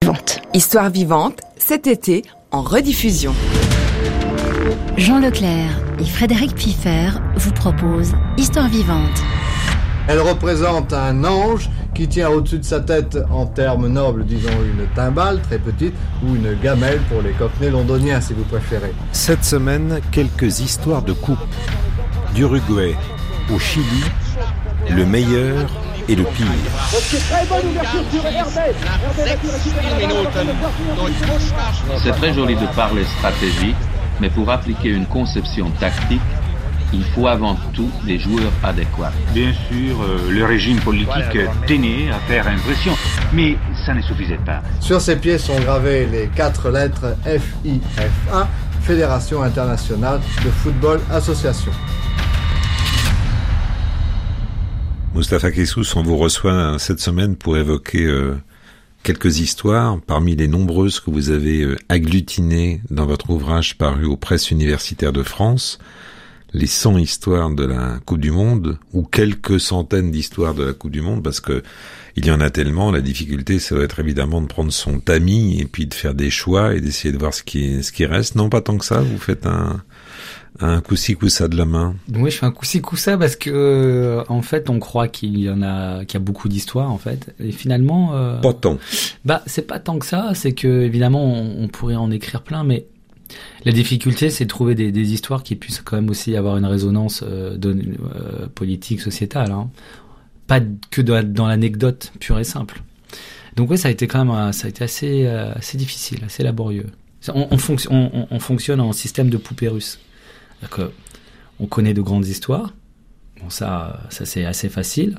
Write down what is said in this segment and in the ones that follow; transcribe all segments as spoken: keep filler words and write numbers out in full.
vivante. Histoire vivante, cet été, en rediffusion. Jean Leclerc et Frédéric Piffer vous proposent Histoire vivante. Elle représente un ange qui tient au-dessus de sa tête, en termes nobles, disons une timbale très petite ou une gamelle pour les cockneys londoniens si vous préférez. Cette semaine, quelques histoires de coupe. D'Uruguay au Chili, le meilleur et le pire. C'est très joli de parler stratégie, mais pour appliquer une conception tactique, il faut avant tout des joueurs adéquats. Bien sûr, euh, le régime politique tenait à faire impression, mais ça ne suffisait pas. Sur ses pieds sont gravées les quatre lettres F I F A, Fédération Internationale de Football Association. Moustapha Kessous, on vous reçoit cette semaine pour évoquer euh, quelques histoires parmi les nombreuses que vous avez euh, agglutinées dans votre ouvrage paru aux Presses universitaires de France, les cent histoires de la Coupe du Monde, ou quelques centaines d'histoires de la Coupe du Monde, parce que il y en a tellement. La difficulté, ça doit être évidemment de prendre son tamis et puis de faire des choix et d'essayer de voir ce qui, ce qui reste. Non, pas tant que ça, vous faites un... un coussi coussa de la main. Oui, je fais un coussi coussa parce que euh, en fait, on croit qu'il y en a, qu'il y a beaucoup d'histoires en fait, et finalement, euh, pas tant. Bah, c'est pas tant que ça. C'est que évidemment, on, on pourrait en écrire plein, mais la difficulté, c'est de trouver des, des histoires qui puissent quand même aussi avoir une résonance euh, de, euh, politique, sociétale, hein. Pas que dans, dans l'anecdote pure et simple. Donc oui, ça a été quand même, ça a été assez, euh, assez difficile, assez laborieux. On, on, fonc- on, on fonctionne en système de poupée russe. C'est-à-dire qu'on connaît de grandes histoires, bon ça, ça c'est assez facile,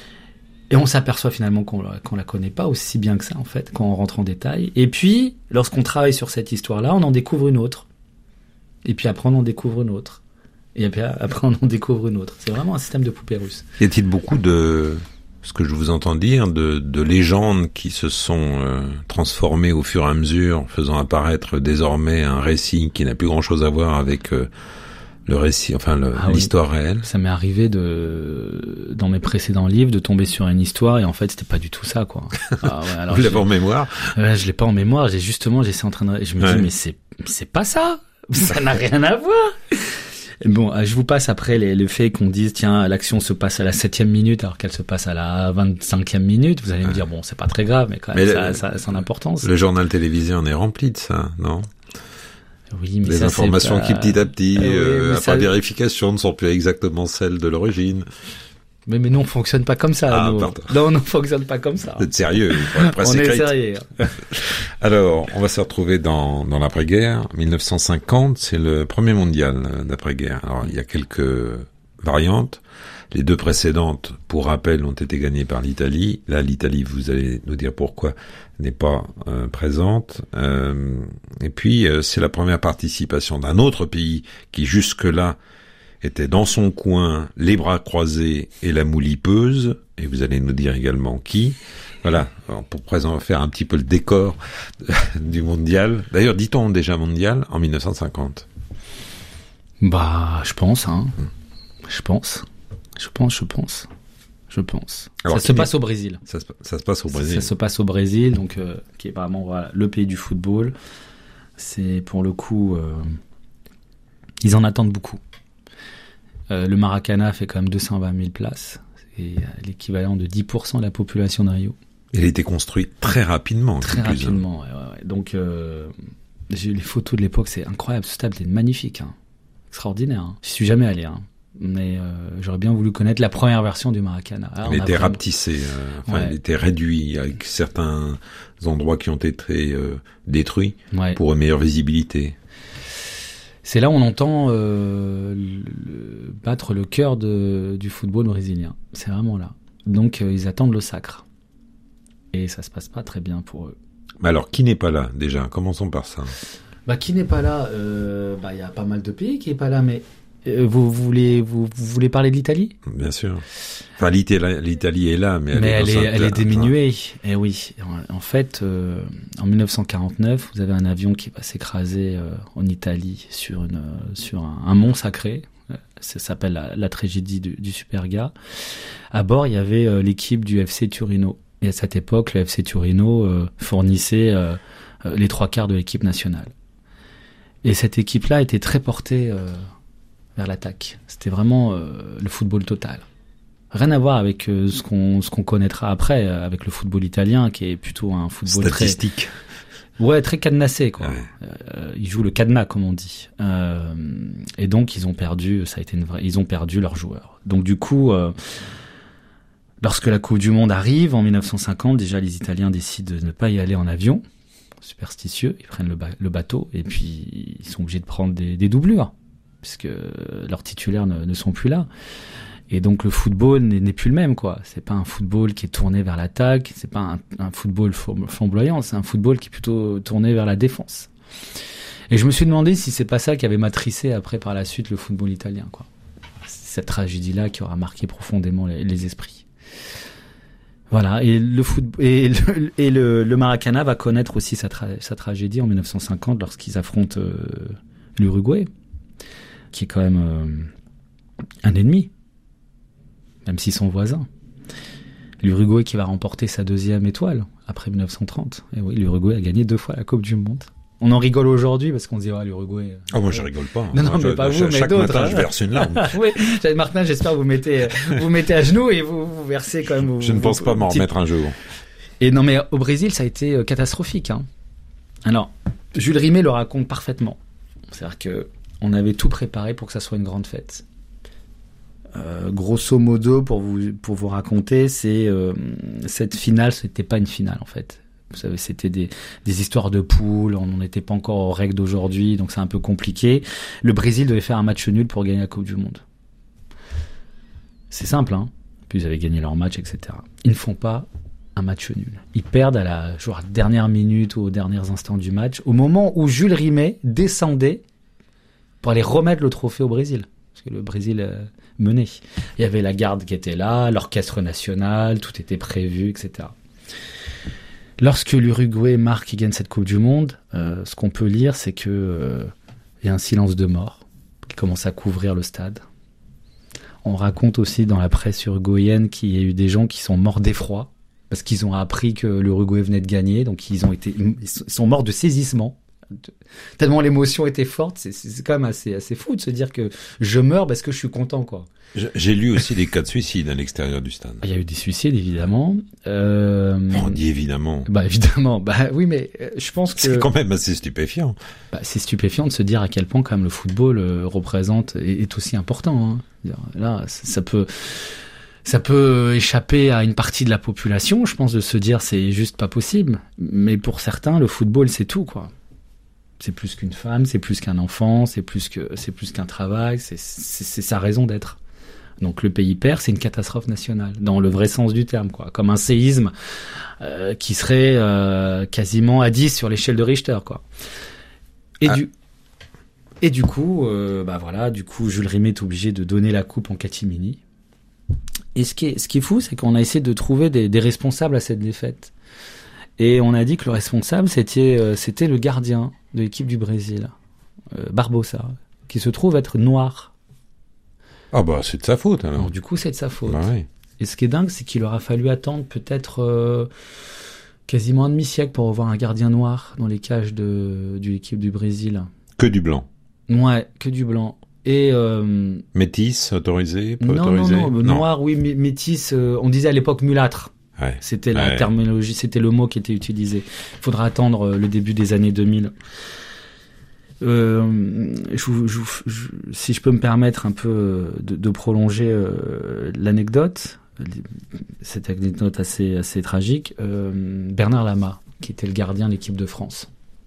et on s'aperçoit finalement qu'on qu'on la connaît pas aussi bien que ça en fait, quand on rentre en détail. Et puis, lorsqu'on travaille sur cette histoire-là, on en découvre une autre, et puis après on en découvre une autre, et puis après on en découvre une autre. C'est vraiment un système de poupée russe. Y a-t-il beaucoup de, ce que je vous entends dire, de, de légendes qui se sont euh, transformées au fur et à mesure, faisant apparaître désormais un récit qui n'a plus grand-chose à voir avec euh, le récit, enfin le, ah l'histoire oui. réelle? Ça m'est arrivé de, dans mes précédents livres, de tomber sur une histoire et en fait c'était pas du tout ça, quoi. Ah ouais, alors vous l'avez en mémoire? Ouais, je l'ai pas en mémoire. J'ai justement, j'essaie en train de, je me ouais. dis mais c'est, c'est pas ça. Ça n'a rien à voir. Bon, je vous passe après les, le fait qu'on dise tiens, l'action se passe à la septième minute alors qu'elle se passe à la vingt-cinquième minute. Vous allez me dire bon, c'est pas très grave, mais quand même mais ça, le, ça, ça a son importance. Le journal télévisé en est rempli de ça, non? Oui, mais les ça, informations pas... qui petit à petit, ah, oui, euh, après ça... vérification, ne sont plus exactement celles de l'origine. Mais, mais nous, on fonctionne pas comme ça. Ah, nous. pardon. Non, on ne fonctionne pas comme ça. Vous êtes sérieux, pour la presse on écrite. est sérieux. Alors, on va se retrouver dans, dans l'après-guerre. dix-neuf cent cinquante, c'est le premier mondial d'après-guerre. Alors, il y a quelques variantes. Les deux précédentes, pour rappel, ont été gagnées par l'Italie. Là, l'Italie, vous allez nous dire pourquoi, n'est pas euh, présente. Euh, et puis, euh, c'est la première participation d'un autre pays qui, jusque-là, était dans son coin, les bras croisés et la moue lipeuse. Et vous allez nous dire également qui. Voilà, alors pour présent, faire un petit peu le décor du mondial. D'ailleurs, dit-on déjà mondial en dix-neuf cent cinquante? Bah, je pense, hein. Hmm. Je pense. Je pense, je pense, je pense. Alors, ça se passe au Brésil. Ça se, ça se passe au Brésil. Ça, ça se passe au Brésil, donc euh, qui est vraiment voilà, le pays du football. C'est pour le coup, euh, ils en attendent beaucoup. Euh, le Maracanã fait quand même deux cent vingt mille places, c'est l'équivalent de dix pour cent de la population de Rio. Il a été construit très rapidement. Très rapidement, ouais, ouais, ouais. Donc euh, j'ai eu les photos de l'époque, c'est incroyable. Ce stade est magnifique, hein. Extraordinaire. Hein. J'y suis jamais allé, hein. Mais euh, j'aurais bien voulu connaître la première version du Maracanã. Alors, il était vraiment... rapetissé, euh, enfin, ouais. il était réduit avec certains endroits qui ont été euh, détruits ouais. pour une meilleure visibilité. C'est là où on entend euh, le, battre le cœur de, du football brésilien. C'est vraiment là. Donc euh, ils attendent le sacre. Et ça se passe pas très bien pour eux. Mais alors, qui n'est pas là déjà? Commençons par ça. Bah, qui n'est pas là? euh, Bah, il y a pas mal de pays qui n'est pas là, mais euh, vous, vous voulez vous, vous voulez parler de l'Italie? Bien sûr. Enfin, l'Italie, l'Italie est là, mais elle mais est, elle est, elle est diminuée. Et oui, en, en fait, euh, en dix-neuf cent quarante-neuf, vous avez un avion qui va s'écraser euh, en Italie sur une sur un, un mont sacré. Ça s'appelle la, la tragédie du, du Superga. À bord, il y avait euh, l'équipe du F C Torino. Et à cette époque, le F C Torino euh, fournissait euh, euh, les trois quarts de l'équipe nationale. Et cette équipe-là était très portée euh, vers l'attaque. C'était vraiment euh, le football total. Rien à voir avec euh, ce qu'on ce qu'on connaîtra après, euh, avec le football italien, qui est plutôt un football statistique. Très, ouais, très cadenassé, quoi. Ouais. Euh, ils jouent le cadenas, comme on dit. Euh, et donc, ils ont perdu. Ça a été une vraie. Ils ont perdu leurs joueurs. Donc, du coup. Euh, Lorsque la Coupe du Monde arrive, en dix-neuf cent cinquante, déjà les Italiens décident de ne pas y aller en avion, superstitieux, ils prennent le, ba- le bateau, et puis ils sont obligés de prendre des, des doublures, puisque leurs titulaires ne, ne sont plus là. Et donc le football n'est, n'est plus le même, quoi. C'est pas un football qui est tourné vers l'attaque, c'est pas un, un football flamboyant, c'est un football qui est plutôt tourné vers la défense. Et je me suis demandé si c'est pas ça qui avait matricé après par la suite le football italien, quoi. C'est cette tragédie-là qui aura marqué profondément les, les esprits. Voilà, et le foot et le, et le, le Maracana va connaître aussi sa, tra- sa tragédie en dix-neuf cent cinquante lorsqu'ils affrontent euh, l'Uruguay, qui est quand même euh, un ennemi, même s'ils sont voisins. L'Uruguay qui va remporter sa deuxième étoile après dix-neuf cent trente. Et oui, l'Uruguay a gagné deux fois la Coupe du Monde. On en rigole aujourd'hui parce qu'on se dit, ah, l'Uruguay. Ah, oh, moi, je rigole pas. Non, non, moi, mais je, pas je, vous, mais chaque d'autres. matin, hein. je verse une larme. Oui, Martin, j'espère que vous mettez, vous mettez à genoux et vous, vous versez quand même. Vous, je ne pense vous, pas m'en petit... remettre un jour. Et non, mais au Brésil, ça a été catastrophique, hein. Alors, Jules Rimet le raconte parfaitement. C'est-à-dire que on avait tout préparé pour que ça soit une grande fête. Euh, grosso modo, pour vous, pour vous raconter, c'est, euh, cette finale, c'était pas une finale, en fait. Vous savez, c'était des, des histoires de poules, on n'était pas encore aux règles d'aujourd'hui, donc c'est un peu compliqué. Le Brésil devait faire un match nul pour gagner la Coupe du Monde. C'est simple, hein. Puis ils avaient gagné leur match, et cetera. Ils ne font pas un match nul. Ils perdent à la genre, dernière minute ou aux derniers instants du match, au moment où Jules Rimet descendait pour aller remettre le trophée au Brésil. Parce que le Brésil euh, menait. Il y avait la garde qui était là, l'orchestre national, tout était prévu, et cetera. Lorsque l'Uruguay marque et gagne cette Coupe du Monde, euh, ce qu'on peut lire, c'est que euh, y a un silence de mort qui commence à couvrir le stade. On raconte aussi dans la presse uruguayenne qu'il y a eu des gens qui sont morts d'effroi parce qu'ils ont appris que l'Uruguay venait de gagner, donc ils ont été, ils sont morts de saisissement. Tellement l'émotion était forte, c'est, c'est quand même assez, assez fou de se dire que je meurs parce que je suis content, quoi. J'ai lu aussi des cas de suicide à l'extérieur du stade. Il y a eu des suicides, évidemment. Euh... On dit évidemment. Bah évidemment, bah oui, mais je pense que c'est quand même assez stupéfiant. Bah, c'est stupéfiant de se dire à quel point quand même le football euh, représente est, est aussi important. Hein. Là, ça peut, ça peut échapper à une partie de la population. Je pense de se dire c'est juste pas possible. Mais pour certains, le football c'est tout, quoi. C'est plus qu'une femme, c'est plus qu'un enfant, c'est plus que, c'est plus qu'un travail, c'est, c'est, c'est sa raison d'être. Donc le pays perd, c'est une catastrophe nationale, dans le vrai sens du terme, quoi. Comme un séisme euh, qui serait euh, quasiment à dix sur l'échelle de Richter, quoi. Et ah. du et du coup, euh, bah voilà, du coup, Jules Rimet est obligé de donner la coupe en catimini. Et ce qui est ce qui est fou, c'est qu'on a essayé de trouver des, des responsables à cette défaite. Et on a dit que le responsable, c'était euh, c'était le gardien de l'équipe du Brésil, euh, Barbosa, qui se trouve être noir. Ah bah c'est de sa faute alors. alors du coup c'est de sa faute. Bah oui. Et ce qui est dingue, c'est qu'il aura fallu attendre peut-être euh, quasiment un demi-siècle pour revoir un gardien noir dans les cages de, de l'équipe du Brésil. Que du blanc. Ouais, que du blanc. Et euh, métis autorisé, pas non, autorisé. Non, non, non, noir, oui, métis. Euh, on disait à l'époque mulâtre. Ouais. C'était la ouais. terminologie, c'était le mot qui était utilisé. Il faudra attendre euh, le début des années deux mille. Euh, je, je, je, si je peux me permettre un peu de, de prolonger euh, l'anecdote, cette anecdote assez, assez tragique, euh, Bernard Lama, qui était le gardien de l'équipe de France.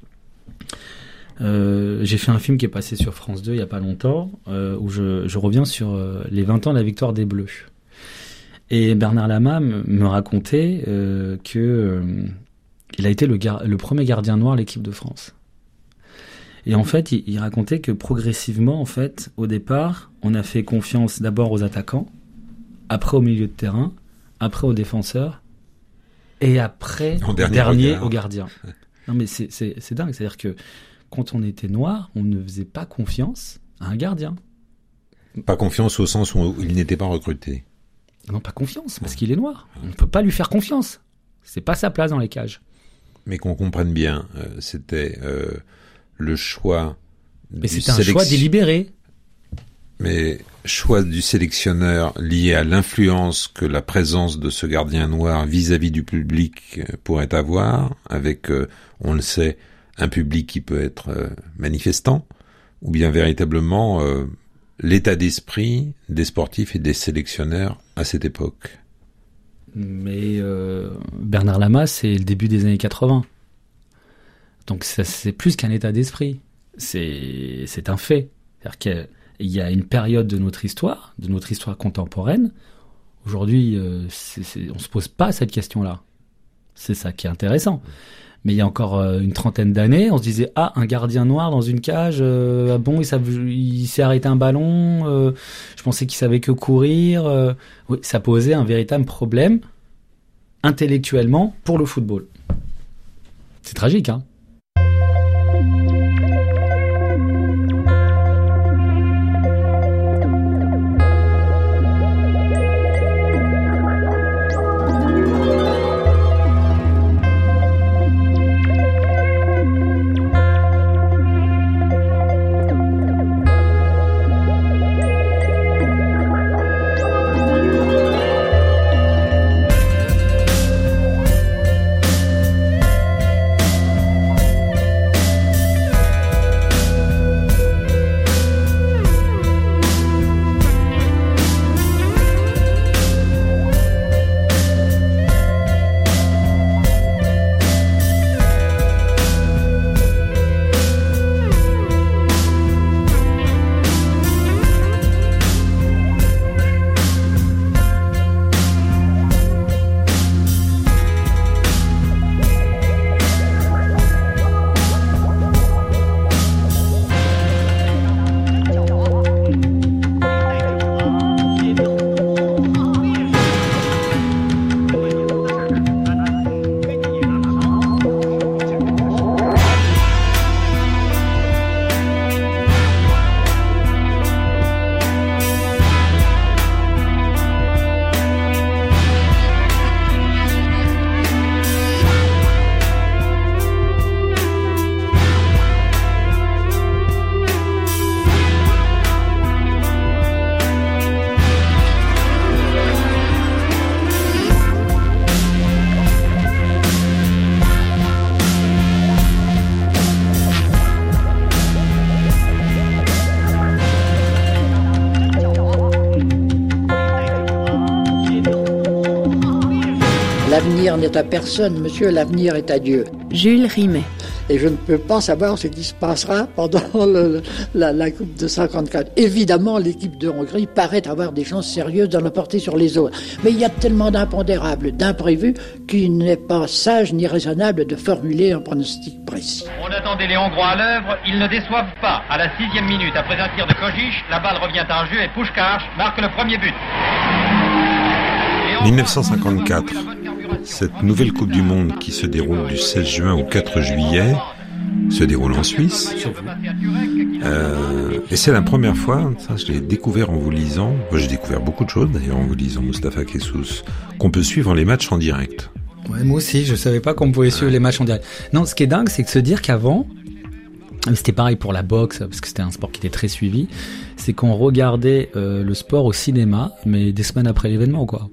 Euh, j'ai fait un film qui est passé sur France deux il y a pas longtemps, euh, où je, je reviens sur euh, les vingt ans de la victoire des Bleus. Et Bernard Lama me, me racontait euh, que euh, il a été le, gar- le premier gardien noir de l'équipe de France. Et en fait, il, il racontait que progressivement, en fait, au départ, on a fait confiance d'abord aux attaquants, après au milieu de terrain, après aux défenseurs, et après, en dernier, dernier au gardien. Non mais c'est, c'est, c'est dingue, c'est-à-dire que quand on était noir, on ne faisait pas confiance à un gardien. Pas confiance au sens où il n'était pas recruté. Non, pas confiance, parce qu'il est noir. On ne peut pas lui faire confiance. C'est pas sa place dans les cages. Mais qu'on comprenne bien, euh, c'était euh, le choix Mais du c'était un sélection... choix délibéré. Mais choix du sélectionneur lié à l'influence que la présence de ce gardien noir vis-à-vis du public pourrait avoir, avec, euh, on le sait, un public qui peut être euh, manifestant, ou bien véritablement euh, l'état d'esprit des sportifs et des sélectionneurs à cette époque. Mais euh, Bernard Lama, c'est le début des années quatre-vingts. Donc ça, c'est plus qu'un état d'esprit. C'est, c'est un fait. C'est-à-dire qu'il y a une période de notre histoire, de notre histoire contemporaine. Aujourd'hui, euh, c'est, c'est, on se pose pas cette question-là. C'est ça qui est intéressant. Mais il y a encore euh, une trentaine d'années, on se disait « Ah, un gardien noir dans une cage, euh, ah bon, il, savait, il s'est arrêté un ballon, euh, je pensais qu'il savait que courir. Euh. » Oui, ça posait un véritable problème intellectuellement pour le football. C'est tragique, hein. L'avenir n'est à personne, monsieur, l'avenir est à Dieu. Jules Rimet. Et je ne peux pas savoir ce qui se passera pendant le, la, la Coupe de cinquante-quatre. Évidemment, l'équipe de Hongrie paraît avoir des chances sérieuses d'en emporter sur les autres. Mais il y a tellement d'impondérables, d'imprévus, qu'il n'est pas sage ni raisonnable de formuler un pronostic précis. On attendait les Hongrois à l'œuvre, ils ne déçoivent pas. À la sixième minute, après un tir de Kojic, la balle revient en jeu et Puskás marque le premier but. dix-neuf cent cinquante-quatre, cette nouvelle Coupe du Monde qui se déroule du seize juin au quatre juillet, se déroule en Suisse. Euh, et c'est la première fois, ça je l'ai découvert en vous lisant, moi, j'ai découvert beaucoup de choses d'ailleurs en vous lisant Moustapha Kessous, qu'on peut suivre les matchs en direct. Ouais, moi aussi, je savais pas qu'on pouvait suivre les matchs en direct. Non, ce qui est dingue, c'est que se dire qu'avant, c'était pareil pour la boxe, parce que c'était un sport qui était très suivi, c'est qu'on regardait euh, le sport au cinéma, mais des semaines après l'événement, quoi.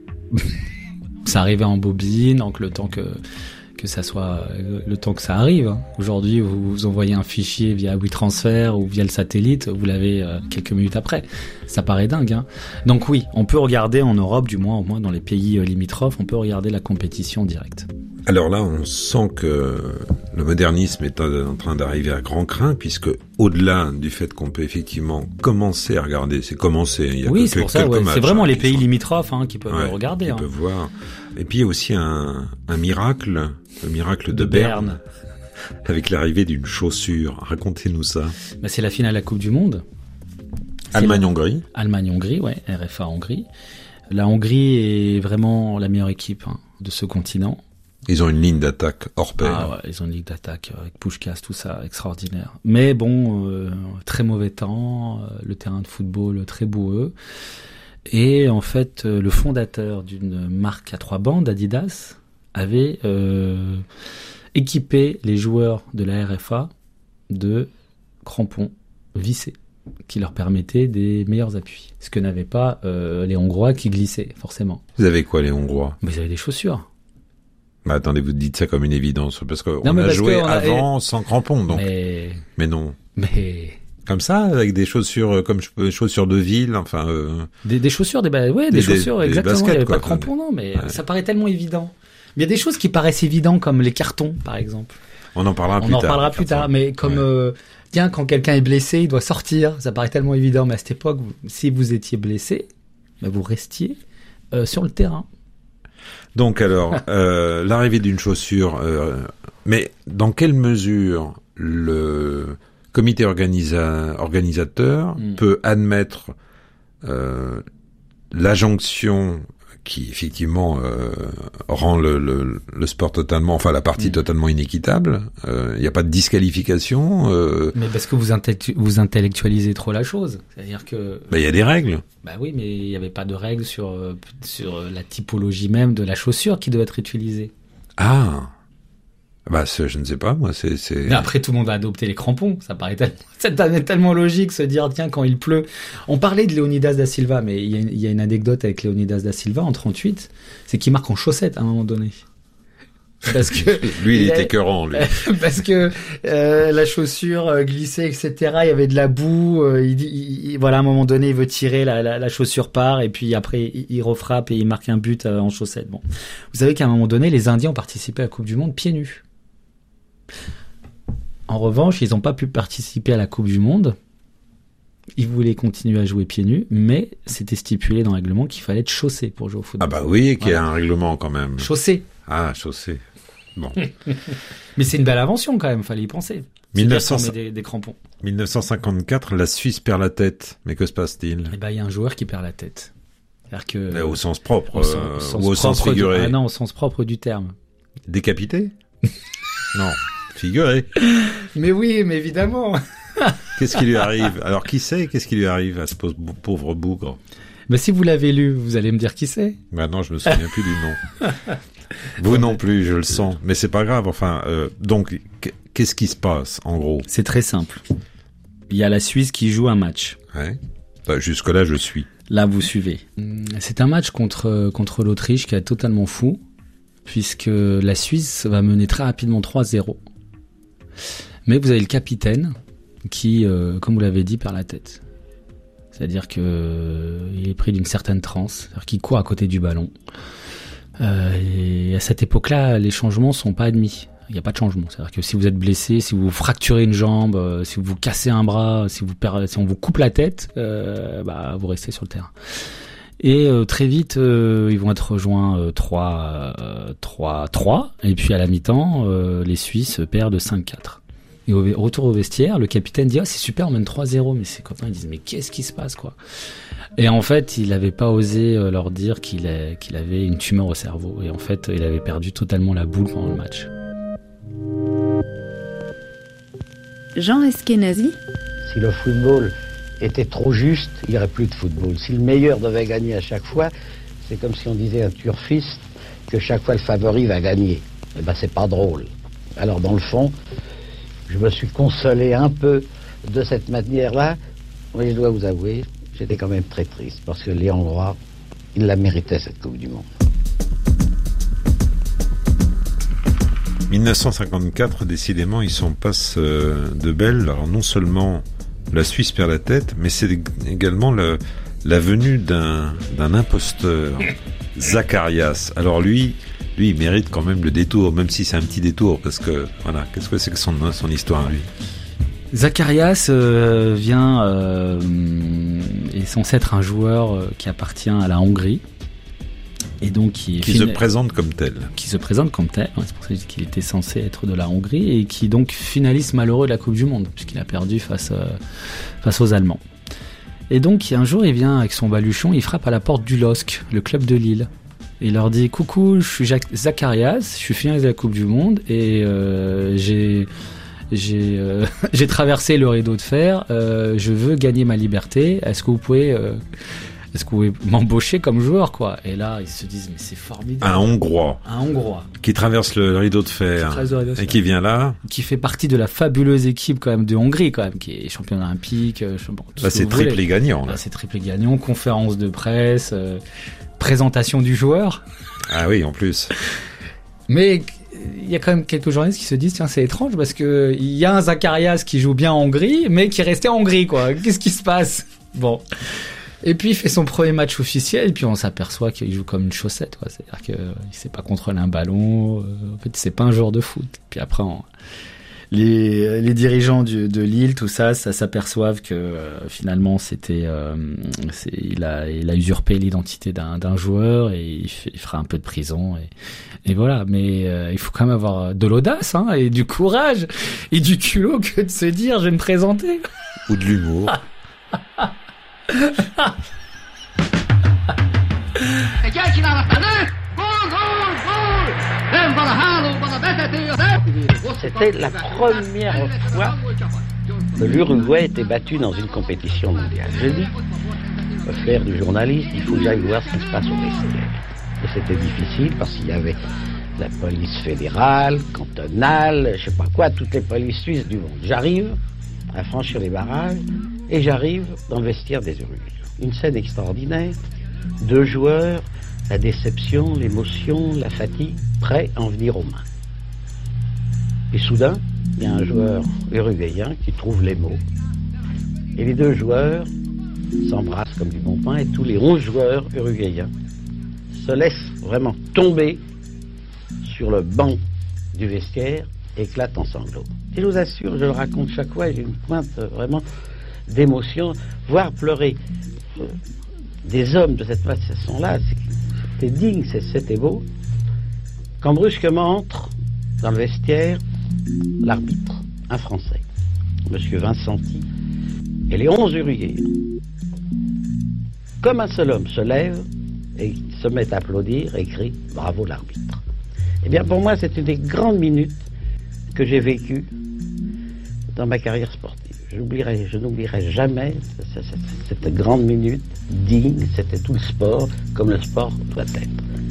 Ça arrivait en bobine, donc le temps que que ça soit le temps que ça arrive. Aujourd'hui, vous, vous envoyez un fichier via WeTransfer ou via le satellite, vous l'avez euh, quelques minutes après. Ça paraît dingue, hein. Donc oui, on peut regarder en Europe, du moins au moins dans les pays euh, limitrophes, on peut regarder la compétition en direct. Alors là, on sent que le modernisme est en train d'arriver à grands crins, puisque au-delà du fait qu'on peut effectivement commencer à regarder, c'est commencer. Il y a oui, que, c'est pour que, ça. Ouais. Matchs, c'est vraiment hein, les pays sont... limitrophes hein, qui peuvent ouais, regarder. Qui hein. peuvent voir. Et puis il y a aussi un, un miracle, le miracle de, de Berne, Berne, avec l'arrivée d'une chaussure. Racontez-nous ça. Bah, c'est la finale de la Coupe du Monde. Allemagne-Hongrie. Allemagne-Hongrie, ouais, R F A Hongrie. La Hongrie est vraiment la meilleure équipe hein, de ce continent. Ils ont une ligne d'attaque hors pair. Ah ouais, ils ont une ligne d'attaque avec Puskás, tout ça, extraordinaire. Mais bon, euh, très mauvais temps, euh, le terrain de football très boueux. Et en fait, euh, le fondateur d'une marque à trois bandes, Adidas, avait euh, équipé les joueurs de la R F A de crampons vissés qui leur permettaient des meilleurs appuis. Ce que n'avaient pas euh, les Hongrois qui glissaient, forcément. Vous avez quoi, les Hongrois ? Mais ils avaient des chaussures. Bah attendez, vous dites ça comme une évidence, parce qu'on Non, mais a parce joué que on a- avant sans crampons, donc. Mais, Mais non. mais Comme ça, avec des chaussures euh, comme ch- chaussures de ville, enfin. Euh... des, des chaussures, des, ba- ouais, des, Des- chaussures, des exactement. baskets, il n'y avait quoi. pas de crampons, non, mais Ouais. ça paraît tellement évident. Il y a des choses qui paraissent évidentes, comme les cartons, par exemple. On en parlera On plus en tard. reparlera plus tard, mais comme, Ouais. euh, tiens, quand quelqu'un est blessé, il doit sortir. Ça paraît tellement évident, mais à cette époque, vous- si vous étiez blessé, bah, vous restiez euh, sur le terrain. Donc alors, euh, l'arrivée d'une chaussure, euh, mais dans quelle mesure le comité organisa- organisateur Mm. peut admettre euh, la jonction qui effectivement euh, rend le, le, le sport totalement, enfin la partie Mm. totalement inéquitable. Il n'y a pas de disqualification. Euh, Mais parce que vous, intellectu- vous intellectualisez trop la chose. C'est-à-dire que, bah, il y a des règles. bah oui, mais il n'y avait pas de règles sur, euh, sur la typologie même de la chaussure qui doit être utilisée. Ah, bah c'est- je ne sais pas moi. C'est c'est. Mais après, tout le monde a adopté les crampons. Ça paraît tellement, ça paraît tellement logique se dire, tiens, quand il pleut. On parlait de Leonidas da Silva, mais il y a, il y a une anecdote avec Leonidas da Silva en trente-huit, c'est qu'il marque en chaussettes à un moment donné. Parce que Lui, il, il a- était écœurant, lui. parce que euh, la chaussure euh, glissait, et cetera. Il y avait de la boue. euh, il, dit- il- il- voilà, à un moment donné, il veut tirer, la, la, la chaussure part, et puis après, il, il refrappe et il marque un but euh, en chaussettes. Bon, vous savez qu'à un moment donné, les Indiens ont participé à la Coupe du Monde pieds nus. En revanche, ils n'ont pas pu participer à la Coupe du Monde. Ils voulaient continuer à jouer pieds nus, mais c'était stipulé dans le règlement qu'il fallait être chaussé pour jouer au football. Ah bah oui, qu'il y a Voilà. un règlement quand même. Chaussé. Ah, chaussée. Bon. Mais c'est une belle invention quand même, fallait y penser. C'est mille bien neuf cents qu'on met des, des crampons. mille neuf cent cinquante-quatre, la Suisse perd la tête. Mais que se passe-t-il? Eh ben, il y a un joueur qui perd la tête. C'est-à-dire que Mais Au sens propre, au sens- euh, au sens ou au sens propre du- figuré? Ah non, au sens propre du terme. Décapité? Non, figuré. Mais oui, mais évidemment. Qu'est-ce qui lui arrive? Alors, qui sait qu'est-ce qui lui arrive à ce pauvre pauvre bougre? Mais si vous l'avez lu, vous allez me dire qui c'est. Maintenant, je me souviens plus du nom. Vous non plus, je le sens. Mais c'est pas grave. Enfin, euh, donc, qu'est-ce qui se passe, en gros? C'est très simple. Il y a la Suisse qui joue un match. Ouais. Bah, jusque-là, je suis. Là, vous suivez. C'est un match contre, contre l'Autriche qui est totalement fou, puisque la Suisse va mener très rapidement trois zéro. Mais vous avez le capitaine qui, euh, comme vous l'avez dit, perd la tête. C'est-à-dire que euh, il est pris d'une certaine transe, c'est-à-dire qu'il court à côté du ballon. Euh, et à cette époque-là, les changements sont pas admis. Il n'y a pas de changement. C'est-à-dire que si vous êtes blessé, si vous fracturez une jambe, euh, si vous cassez un bras, si vous perdez, si on vous coupe la tête, euh, bah vous restez sur le terrain. Et euh, très vite, euh, ils vont être rejoints euh, trois trois. Et puis à la mi-temps, euh, les Suisses perdent cinq quatre. Et au retour au vestiaire, le capitaine dit « Ah, c'est super, on mène trois zéro ». Mais ses copains ils disent « Mais qu'est-ce qui se passe, quoi ?» Et en fait, il n'avait pas osé euh, leur dire qu'il a, qu'il avait une tumeur au cerveau. Et en fait, il avait perdu totalement la boule pendant le match. Jean Eskenazi, Si le football était trop juste, il n'y aurait plus de football. Si le meilleur devait gagner à chaque fois, c'est comme si on disait à un turfiste que chaque fois le favori va gagner. Eh ben, c'est pas drôle. Alors, dans le fond, je me suis consolé un peu de cette manière-là. Mais je dois vous avouer, j'étais quand même très triste parce que les Hongrois, ils la méritaient, cette Coupe du Monde. mille neuf cent cinquante-quatre, décidément, ils s'en passent euh, de belles. Alors, non seulement la Suisse perd la tête, mais c'est également le, la venue d'un, d'un imposteur, Zacharias. Alors lui, lui, il mérite quand même le détour, même si c'est un petit détour, parce que, voilà, qu'est-ce que c'est que son, son histoire, lui? Zacharias euh, vient euh, est censé être un joueur euh, qui appartient à la Hongrie et donc qui, Qui fin- se présente comme tel. qui se présente comme tel. Ouais, c'est pour ça que je dis qu'il était censé être de la Hongrie et qui donc finaliste malheureux de la Coupe du Monde puisqu'il a perdu face euh, face aux Allemands. Et donc un jour il vient avec son baluchon, il frappe à la porte du L O S C, le club de Lille. Et il leur dit coucou, je suis Jacques- Zacharias, je suis finaliste de la Coupe du Monde et euh, j'ai J'ai, euh, j'ai traversé le rideau de fer, euh, je veux gagner ma liberté, est-ce que vous pouvez euh, est-ce que vous pouvez m'embaucher comme joueur, quoi? Et là, ils se disent, mais c'est formidable. Un Hongrois. Un Hongrois. Qui traverse le rideau de fer. Qui rideau de fer. Et qui vient là. Qui fait partie de la fabuleuse équipe, quand même, de Hongrie, quand même, qui est champion olympique. Bon, là, c'est triplé gagnant, là. là. C'est triplé gagnant, conférence de presse, euh, présentation du joueur. Ah oui, en plus. Mais, il y a quand même quelques journalistes qui se disent, tiens, c'est étrange parce que il y a un Zacharias qui joue bien en Hongrie, mais qui est resté en Hongrie, quoi. Qu'est-ce qui se passe? Bon. Et puis, il fait son premier match officiel, et puis on s'aperçoit qu'il joue comme une chaussette, quoi. C'est-à-dire qu'il ne sait pas contrôler un ballon. Euh, en fait, c'est pas un joueur de foot. Puis après, on... les, les dirigeants du, de Lille, tout ça, ça s'aperçoivent que euh, finalement, c'était, euh, c'est, il a, il a usurpé l'identité d'un, d'un joueur, et il, fait, il fera un peu de prison, et, et voilà. Mais euh, il faut quand même avoir de l'audace, hein, et du courage, et du culot que de se dire, je vais me présenter. Ou de l'humour. C'était la première fois que l'Uruguay était battu dans une compétition mondiale. Je dis, pour faire du journaliste, il faut que j'aille voir ce qui se passe au vestiaire. Et c'était difficile parce qu'il y avait la police fédérale, cantonale, je sais pas quoi, toutes les polices suisses du monde. J'arrive à franchir les barrages et j'arrive dans le vestiaire des Uruguayens. Une scène extraordinaire, deux joueurs, la déception, l'émotion, la fatigue, prêts à en venir aux mains. Et soudain, il y a un joueur uruguayen qui trouve les mots. Et les deux joueurs s'embrassent comme du bon pain et tous les onze joueurs uruguayens se laissent vraiment tomber sur le banc du vestiaire et éclatent en sanglots. Et je vous assure, je le raconte chaque fois et j'ai une pointe vraiment d'émotion. Voir pleurer euh, des hommes de cette façon-là, c'était digne, c'était beau. Quand brusquement entre dans le vestiaire l'arbitre, un Français, Monsieur Vincenti, et les onze Uruguayens, comme un seul homme, se lèvent et se mettent à applaudir et crient « Bravo l'arbitre ». Eh bien pour moi, c'est une des grandes minutes que j'ai vécues dans ma carrière sportive. J'oublierai, je n'oublierai jamais cette, cette, cette grande minute digne, c'était tout le sport, comme le sport doit être.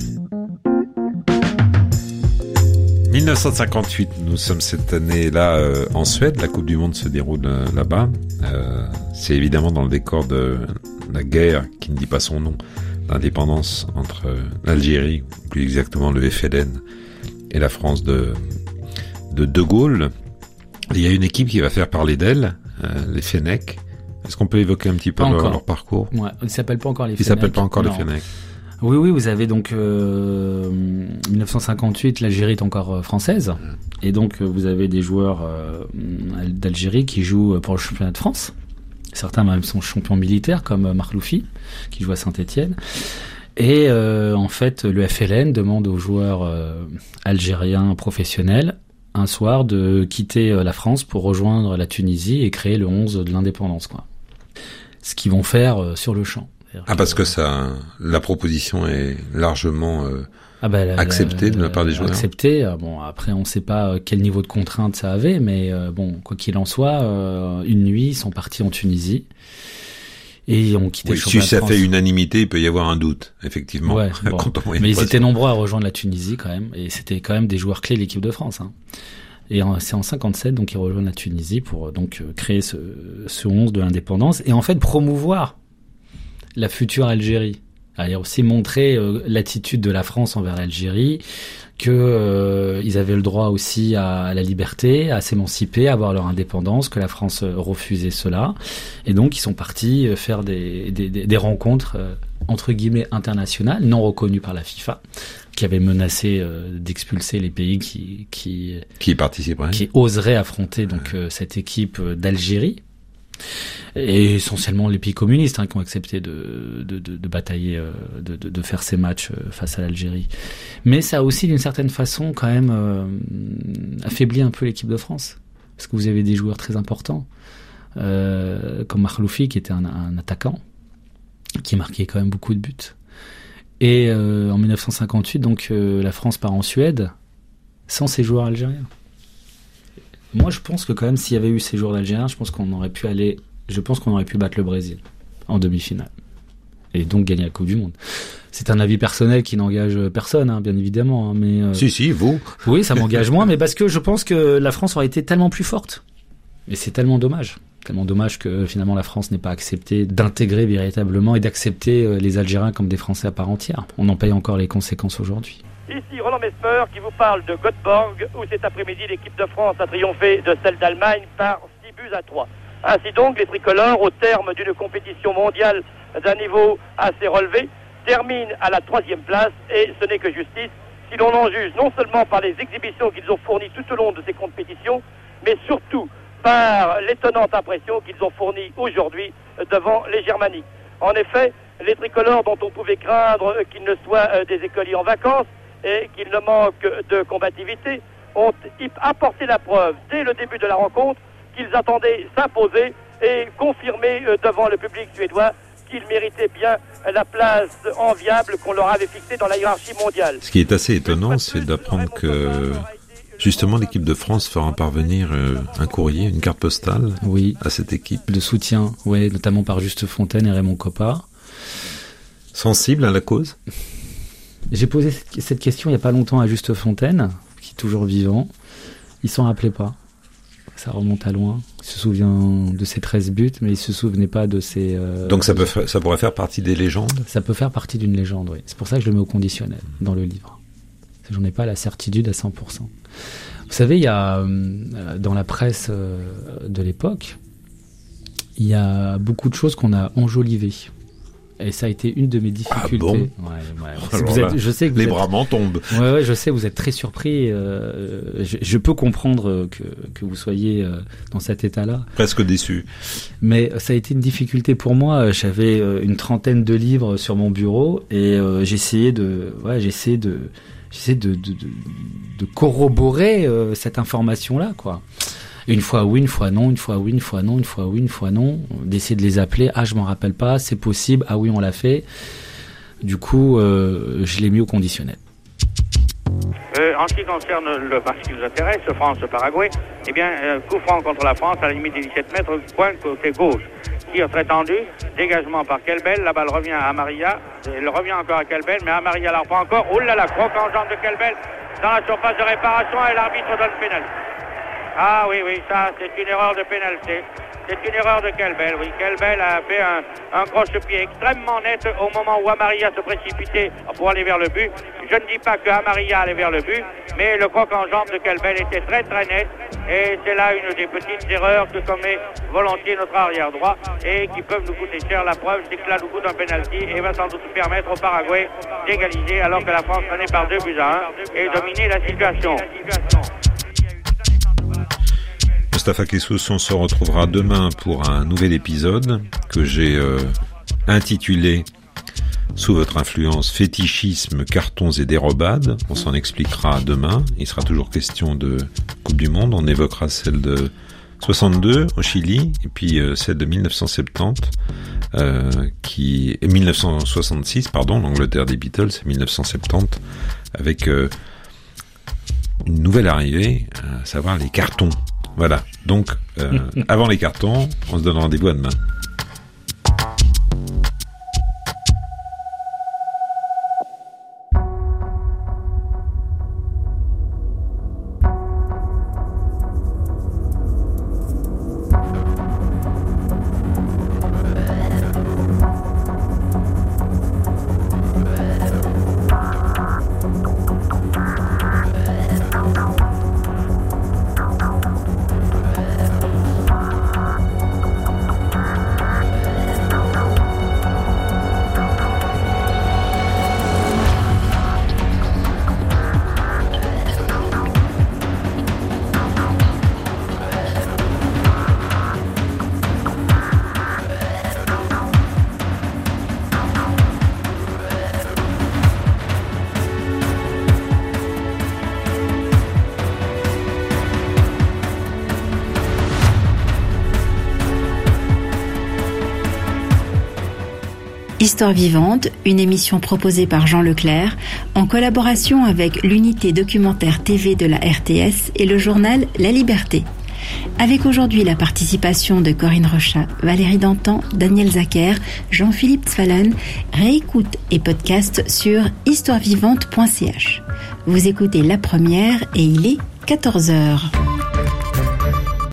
dix-neuf cent cinquante-huit, nous sommes cette année-là euh, en Suède, la Coupe du Monde se déroule euh, là-bas. Euh, c'est évidemment dans le décor de la guerre, qui ne dit pas son nom, l'indépendance entre euh, l'Algérie, ou plus exactement le F L N, et la France de de, de Gaulle. Il y a une équipe qui va faire parler d'elle, euh, les Fennecs. Est-ce qu'on peut évoquer un petit peu leur, leur parcours? Ouais, ils s'appellent pas encore les Fennecs. Ils s'appellent pas encore non. les Fennecs. Oui, oui, vous avez donc euh, dix-neuf cent cinquante-huit, l'Algérie est encore euh, française, et donc euh, vous avez des joueurs euh, d'Algérie qui jouent pour le championnat de France. Certains même sont champions militaires, comme euh, Marloufi, qui joue à Saint-Étienne. Et euh, en fait, le F L N demande aux joueurs euh, algériens professionnels un soir de quitter euh, la France pour rejoindre la Tunisie et créer le onze de l'indépendance, quoi. Ce qu'ils vont faire euh, sur le champ. Ah, parce que ça, la proposition est largement euh, ah bah, la, acceptée la, de la part des joueurs. Acceptée. Bon, après, on ne sait pas quel niveau de contrainte ça avait, mais euh, bon, quoi qu'il en soit, euh, une nuit, ils sont partis en Tunisie et ils ont quitté oui, le championnat si de ça France. fait unanimité, il peut y avoir un doute, effectivement. Ouais, bon. Mais ils étaient nombreux à rejoindre la Tunisie quand même, et c'était quand même des joueurs clés de l'équipe de France. Hein. Et en, c'est en cinquante-sept, donc ils rejoignent la Tunisie pour donc créer ce, ce onze de l'indépendance et en fait promouvoir la future Algérie. Il y a aussi montré euh, l'attitude de la France envers l'Algérie, que euh, ils avaient le droit aussi à, à la liberté, à s'émanciper, à avoir leur indépendance, que la France euh, refusait cela, et donc ils sont partis euh, faire des, des, des, des rencontres euh, entre guillemets internationales, non reconnues par la FIFA, qui avait menacé euh, d'expulser les pays qui qui qui participeraient, qui oseraient affronter donc euh, cette équipe euh, d'Algérie. Et essentiellement les pays communistes hein, qui ont accepté de, de, de, de batailler, euh, de, de, de faire ces matchs euh, face à l'Algérie. Mais ça a aussi d'une certaine façon quand même euh, affaibli un peu l'équipe de France. Parce que vous avez des joueurs très importants, euh, comme Marloufi qui était un, un attaquant, qui marquait quand même beaucoup de buts. Et euh, en dix-neuf cent cinquante-huit, donc euh, la France part en Suède sans ses joueurs algériens. Moi, je pense que quand même, s'il y avait eu ces joueurs d'Algériens, je pense qu'on aurait pu aller, je pense qu'on aurait pu battre le Brésil en demi-finale. et donc gagner la Coupe du Monde. C'est un avis personnel qui n'engage personne, hein, bien évidemment. Hein, mais euh... si, si, vous. Oui, ça m'engage moins, mais parce que je pense que la France aurait été tellement plus forte. Et c'est tellement dommage. Tellement dommage que finalement la France n'ait pas accepté d'intégrer véritablement et d'accepter les Algériens comme des Français à part entière. On en paye encore les conséquences aujourd'hui. Ici Roland Mesmer qui vous parle de Göteborg où cet après-midi l'équipe de France a triomphé de celle d'Allemagne par six buts à trois. Ainsi donc les tricolores au terme d'une compétition mondiale d'un niveau assez relevé terminent à la troisième place et ce n'est que justice si l'on en juge non seulement par les exhibitions qu'ils ont fournies tout au long de ces compétitions mais surtout par l'étonnante impression qu'ils ont fournie aujourd'hui devant les Germaniques. En effet, les tricolores dont on pouvait craindre qu'ils ne soient des écoliers en vacances et qu'ils ne manquent de combativité ont apporté la preuve dès le début de la rencontre qu'ils attendaient s'imposer et confirmer devant le public suédois qu'ils méritaient bien la place enviable qu'on leur avait fixée dans la hiérarchie mondiale. Ce qui est assez étonnant, c'est d'apprendre que justement l'équipe de France fera parvenir un courrier, une carte postale oui. à cette équipe. De soutien, ouais, notamment par Juste Fontaine et Raymond Kopa. Sensible à la cause ? J'ai posé cette, cette question il n'y a pas longtemps à Juste Fontaine, qui est toujours vivant. Il s'en rappelait pas. Ça remonte à loin. Il se souvient de ses treize buts, mais il se souvenait pas de ses... Euh, Donc ça, peut fa- ça pourrait faire partie des légendes ? Ça peut faire partie d'une légende, oui. C'est pour ça que je le mets au conditionnel dans le livre. J'en ai pas la certitude à cent pour cent. Vous savez, il y a, euh, dans la presse euh, de l'époque, il y a beaucoup de choses qu'on a enjolivées. Et ça a été une de mes difficultés. Ah bon ? Ouais, ouais. Vous êtes, je sais que vous les êtes, bras m'en tombent. Ouais, ouais, je sais, vous êtes très surpris. Euh, je, je peux comprendre que, que vous soyez euh, dans cet état-là. Presque déçu. Mais ça a été une difficulté pour moi. J'avais une trentaine de livres sur mon bureau et euh, j'essayais de, ouais, j'essayais de, j'essayais de, de, de, de corroborer euh, cette information-là, quoi. Une fois oui, une fois non, une fois oui, une fois non, une fois oui, une fois non. D'essayer de les appeler. Ah, je m'en rappelle pas, c'est possible. Ah oui, on l'a fait. Du coup, euh, je l'ai mis au conditionnel. Euh, en ce qui concerne le match qui vous intéresse, France-Paraguay, eh bien, euh, coup franc contre la France à la limite des dix-sept mètres, point côté gauche. Tir très tendu, dégagement par Kelbel, la balle revient à Maria, elle revient encore à Kelbel, mais à Maria la reprend encore. Oh là là, croque en jambe de Kelbel dans la surface de réparation et l'arbitre donne pénalité. Ah oui, oui, ça, c'est une erreur de pénalité. C'est une erreur de Kelbel, oui. Kelbel a fait un, un croche-pied extrêmement net au moment où Amaria se précipitait pour aller vers le but. Je ne dis pas que Amaria allait vers le but, mais le croc en jambe de Kelbel était très très net. Et c'est là une des petites erreurs que commet volontiers notre arrière droit et qui peuvent nous coûter cher. La preuve, c'est que là nous coûte un penalty et va sans doute permettre au Paraguay d'égaliser alors que la France menait par deux buts à un et dominer la situation. Moustapha Kessous, on se retrouvera demain pour un nouvel épisode que j'ai euh, intitulé Sous votre influence, fétichisme, cartons et dérobades. On s'en expliquera demain. Il sera toujours question de Coupe du Monde. On évoquera celle de soixante-deux au Chili et puis euh, celle de mille neuf cent soixante-dix euh, qui et mille neuf cent soixante-six pardon, l'Angleterre des Beatles, c'est mille neuf cent soixante-dix avec euh, une nouvelle arrivée, à savoir les cartons. Voilà, donc euh, avant les cartons, on se donne rendez-vous à demain. Histoire vivante, une émission proposée par Jean Leclerc en collaboration avec l'unité documentaire T V de la R T S et le journal La Liberté. Avec aujourd'hui la participation de Corinne Rochat, Valérie Dantan, Daniel Zacher, Jean-Philippe Tzfalen, réécoute et podcast sur histoire vivante point c h. Vous écoutez La Première et il est quatorze heures.